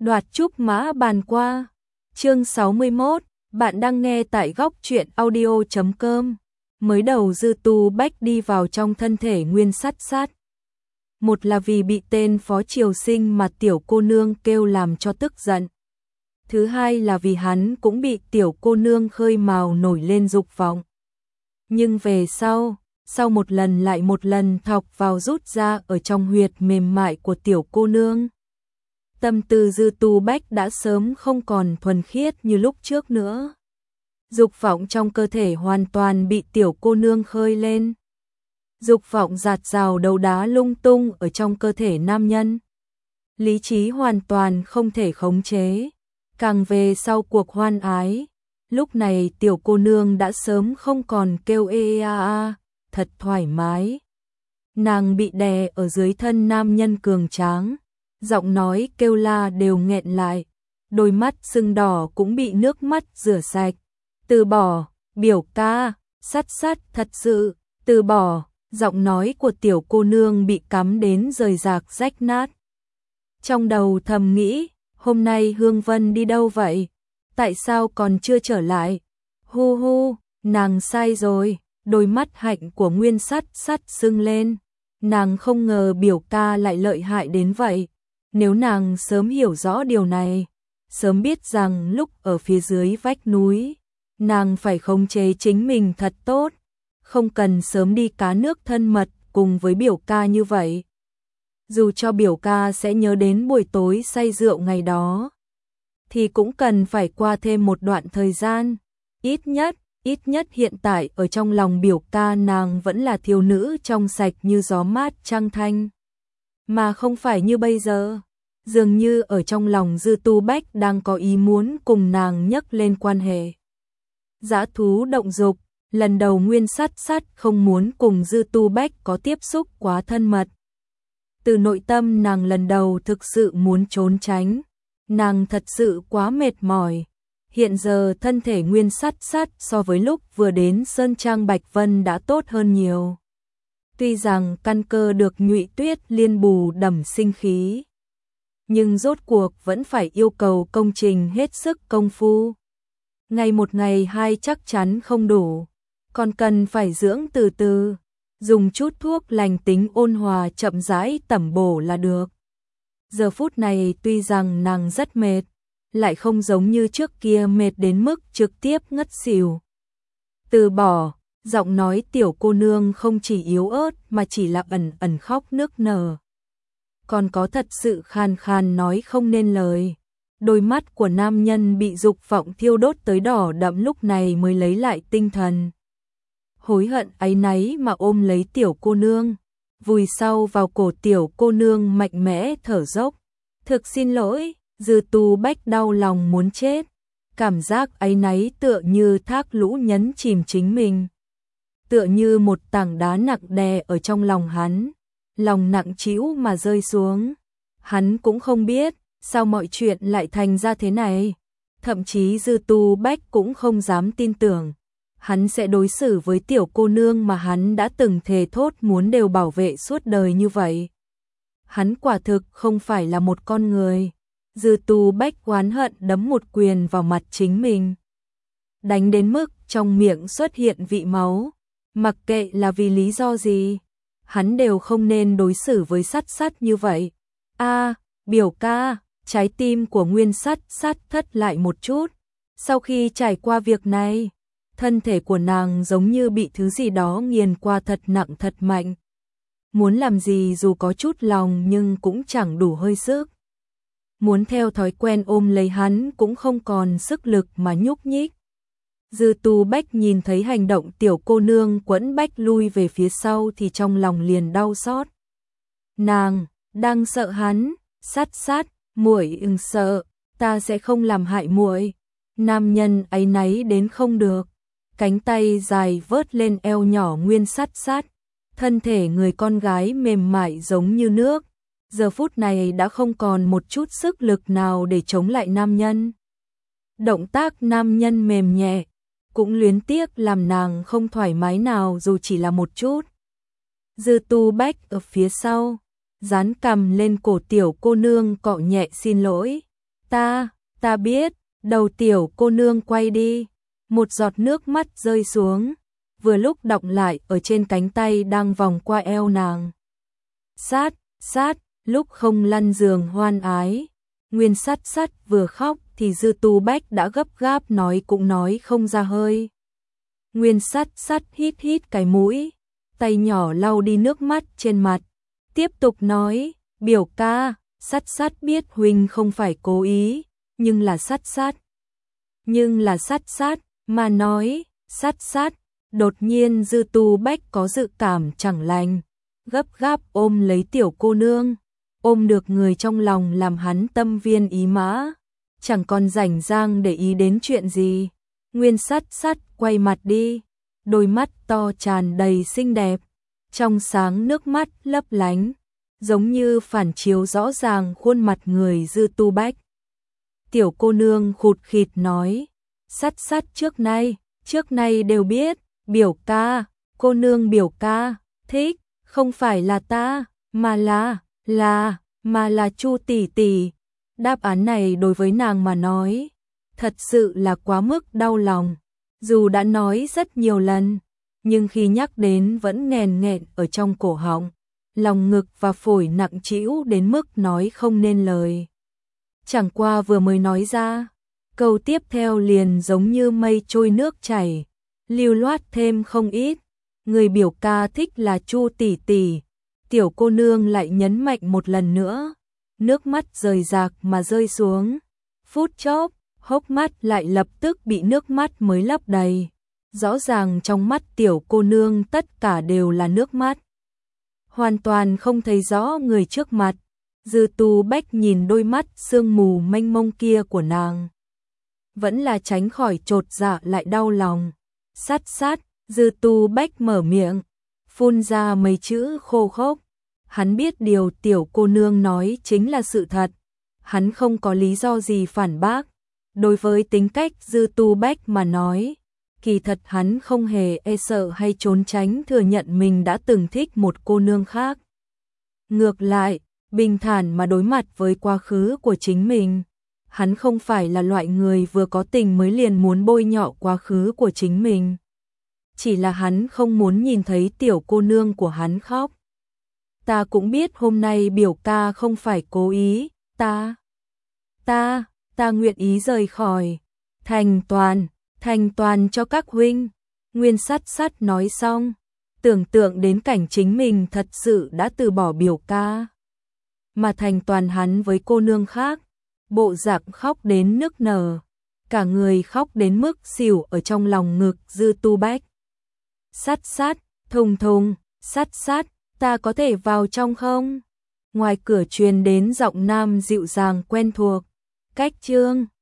Đoạt trúc mã bàn qua. Chương 61, bạn đang nghe tại góc truyện audio.com. Mới đầu Dư Tu Bách đi vào trong thân thể Nguyên Sắt Sắt. Một là vì bị tên Phó Triều Sinh mà tiểu cô nương kêu làm cho tức giận. Thứ hai là vì hắn cũng bị tiểu cô nương khơi mào nổi lên dục vọng. Nhưng về sau một lần lại một lần thọc vào rút ra ở trong huyệt mềm mại của tiểu cô nương. Tâm tư Dư Tu Bách đã sớm không còn thuần khiết như lúc trước nữa. Dục vọng trong cơ thể hoàn toàn bị tiểu cô nương khơi lên. Dục vọng dạt dào đấu đá lung tung ở trong cơ thể nam nhân. Lý trí hoàn toàn không thể khống chế. Càng về sau cuộc hoan ái, lúc này tiểu cô nương đã sớm không còn kêu ê a a, thật thoải mái. Nàng bị đè ở dưới thân nam nhân cường tráng, giọng nói kêu la đều nghẹn lại, đôi mắt sưng đỏ cũng bị nước mắt rửa sạch. Từ bỏ, biểu ca, Sắt Sắt thật sự, từ bỏ, giọng nói của tiểu cô nương bị cắm đến rời rạc rách nát. Trong đầu thầm nghĩ, hôm nay Hương Vân đi đâu vậy? Tại sao còn chưa trở lại? Hu hu, nàng sai rồi, đôi mắt hạnh của Nguyên Sắt Sắt sưng lên. Nàng không ngờ biểu ca lại lợi hại đến vậy. Nếu nàng sớm hiểu rõ điều này, sớm biết rằng lúc ở phía dưới vách núi, nàng phải khống chế chính mình thật tốt, không cần sớm đi cá nước thân mật cùng với biểu ca như vậy. Dù cho biểu ca sẽ nhớ đến buổi tối say rượu ngày đó, thì cũng cần phải qua thêm một đoạn thời gian. Ít nhất hiện tại ở trong lòng biểu ca nàng vẫn là thiếu nữ trong sạch như gió mát trăng thanh. Mà không phải như bây giờ, dường như ở trong lòng Dư Tu Bách đang có ý muốn cùng nàng nhắc lên quan hệ. Dã thú động dục, lần đầu Nguyên Sắt Sắt không muốn cùng Dư Tu Bách có tiếp xúc quá thân mật. Từ nội tâm nàng lần đầu thực sự muốn trốn tránh, nàng thật sự quá mệt mỏi. Hiện giờ thân thể Nguyên Sắt Sắt so với lúc vừa đến Sơn Trang Bạch Vân đã tốt hơn nhiều. Tuy rằng căn cơ được Nhụy Tuyết Liên bù đầm sinh khí, nhưng rốt cuộc vẫn phải yêu cầu công trình hết sức công phu. Ngày một ngày hai chắc chắn không đủ, còn cần phải dưỡng từ từ, dùng chút thuốc lành tính ôn hòa chậm rãi tẩm bổ là được. Giờ phút này tuy rằng nàng rất mệt, lại không giống như trước kia mệt đến mức trực tiếp ngất xỉu. Từ bỏ, giọng nói tiểu cô nương không chỉ yếu ớt mà chỉ là ẩn ẩn khóc nức nở. Còn có thật sự khàn khàn nói không nên lời. Đôi mắt của nam nhân bị dục vọng thiêu đốt tới đỏ đậm lúc này mới lấy lại tinh thần. Hối hận áy náy mà ôm lấy tiểu cô nương, vùi sau vào cổ tiểu cô nương mạnh mẽ thở dốc. Thực xin lỗi, Dư Tu Bách đau lòng muốn chết. Cảm giác áy náy tựa như thác lũ nhấn chìm chính mình. Tựa như một tảng đá nặng đè ở trong lòng hắn. Lòng nặng trĩu mà rơi xuống. Hắn cũng không biết sao mọi chuyện lại thành ra thế này. Thậm chí Dư Tu Bách cũng không dám tin tưởng hắn sẽ đối xử với tiểu cô nương mà hắn đã từng thề thốt muốn đều bảo vệ suốt đời như vậy. Hắn quả thực không phải là một con người. Dư Tu Bách oán hận đấm một quyền vào mặt chính mình, đánh đến mức trong miệng xuất hiện vị máu. Mặc kệ là vì lý do gì, hắn đều không nên đối xử với Sắt Sắt như vậy. A, biểu ca, trái tim của Nguyên Sắt Sắt thất lại một chút. Sau khi trải qua việc này, thân thể của nàng giống như bị thứ gì đó nghiền qua thật nặng thật mạnh. Muốn làm gì dù có chút lòng nhưng cũng chẳng đủ hơi sức. Muốn theo thói quen ôm lấy hắn cũng không còn sức lực mà nhúc nhích. Dư Tu Bách nhìn thấy hành động tiểu cô nương quẫn bách lui về phía sau thì trong lòng liền đau xót. Nàng đang sợ hắn. Sắt Sắt, muội đừng sợ, ta sẽ không làm hại muội. Nam nhân áy náy đến không được, cánh tay dài vớt lên eo nhỏ Nguyên Sắt Sắt, thân thể người con gái mềm mại giống như nước, giờ phút này đã không còn một chút sức lực nào để chống lại nam nhân. Động tác nam nhân mềm nhẹ, cũng luyến tiếc làm nàng không thoải mái nào dù chỉ là một chút. Dư Tu Bách ở phía sau, dán cằm lên cổ tiểu cô nương cọ nhẹ xin lỗi. Ta biết, đầu tiểu cô nương quay đi, một giọt nước mắt rơi xuống, vừa lúc đọng lại ở trên cánh tay đang vòng qua eo nàng. Sát, lúc không lăn giường hoan ái, Nguyên Sát vừa khóc thì Dư Tu Bách đã gấp gáp nói cũng nói không ra hơi. Nguyên Sát hít cái mũi, tay nhỏ lau đi nước mắt trên mặt, tiếp tục nói, biểu ca, Sát biết huynh không phải cố ý, nhưng là Sát mà nói, Sát, đột nhiên Dư Tu Bách có dự cảm chẳng lành, gấp gáp ôm lấy tiểu cô nương, ôm được người trong lòng làm hắn tâm viên ý mã, chẳng còn rảnh rang để ý đến chuyện gì. Nguyên Sát quay mặt đi, đôi mắt to tràn đầy xinh đẹp, trong sáng nước mắt lấp lánh, giống như phản chiếu rõ ràng khuôn mặt người Dư Tu Bách. Tiểu cô nương khụt khịt nói, Sát trước nay đều biết, biểu ca, cô nương biểu ca, thích, không phải là ta, mà là Chu tỷ tỷ. Đáp án này đối với nàng mà nói, thật sự là quá mức đau lòng. Dù đã nói rất nhiều lần, nhưng khi nhắc đến vẫn nghẹn ở trong cổ họng, lòng ngực và phổi nặng trĩu đến mức nói không nên lời. Chẳng qua vừa mới nói ra, câu tiếp theo liền giống như mây trôi nước chảy, lưu loát thêm không ít. Người biểu ca thích là Chu tỷ tỷ. Tiểu cô nương lại nhấn mạnh một lần nữa, nước mắt rời rạc mà rơi xuống. Phút chốc, hốc mắt lại lập tức bị nước mắt mới lấp đầy. Rõ ràng trong mắt tiểu cô nương tất cả đều là nước mắt. Hoàn toàn không thấy rõ người trước mặt. Dư Tu Bách nhìn đôi mắt sương mù mênh mông kia của nàng, vẫn là tránh khỏi chột dạ lại đau lòng. Sát, Dư Tu Bách mở miệng, phun ra mấy chữ khô khốc. Hắn biết điều tiểu cô nương nói chính là sự thật, hắn không có lý do gì phản bác. Đối với tính cách Dư Tu Bách mà nói, kỳ thật hắn không hề e sợ hay trốn tránh thừa nhận mình đã từng thích một cô nương khác. Ngược lại, bình thản mà đối mặt với quá khứ của chính mình. Hắn không phải là loại người vừa có tình mới liền muốn bôi nhọ quá khứ của chính mình. Chỉ là hắn không muốn nhìn thấy tiểu cô nương của hắn khóc. Ta cũng biết hôm nay biểu ca không phải cố ý, ta nguyện ý rời khỏi, thành toàn cho các huynh. Nguyên Sát nói xong, tưởng tượng đến cảnh chính mình thật sự đã từ bỏ biểu ca, mà thành toàn hắn với cô nương khác, bộ dạng khóc đến nức nở, cả người khóc đến mức xỉu ở trong lòng ngực Dư Tu Bách. Sát, thùng, Sát, ta có thể vào trong không? Ngoài cửa truyền đến giọng nam dịu dàng quen thuộc. Cách chương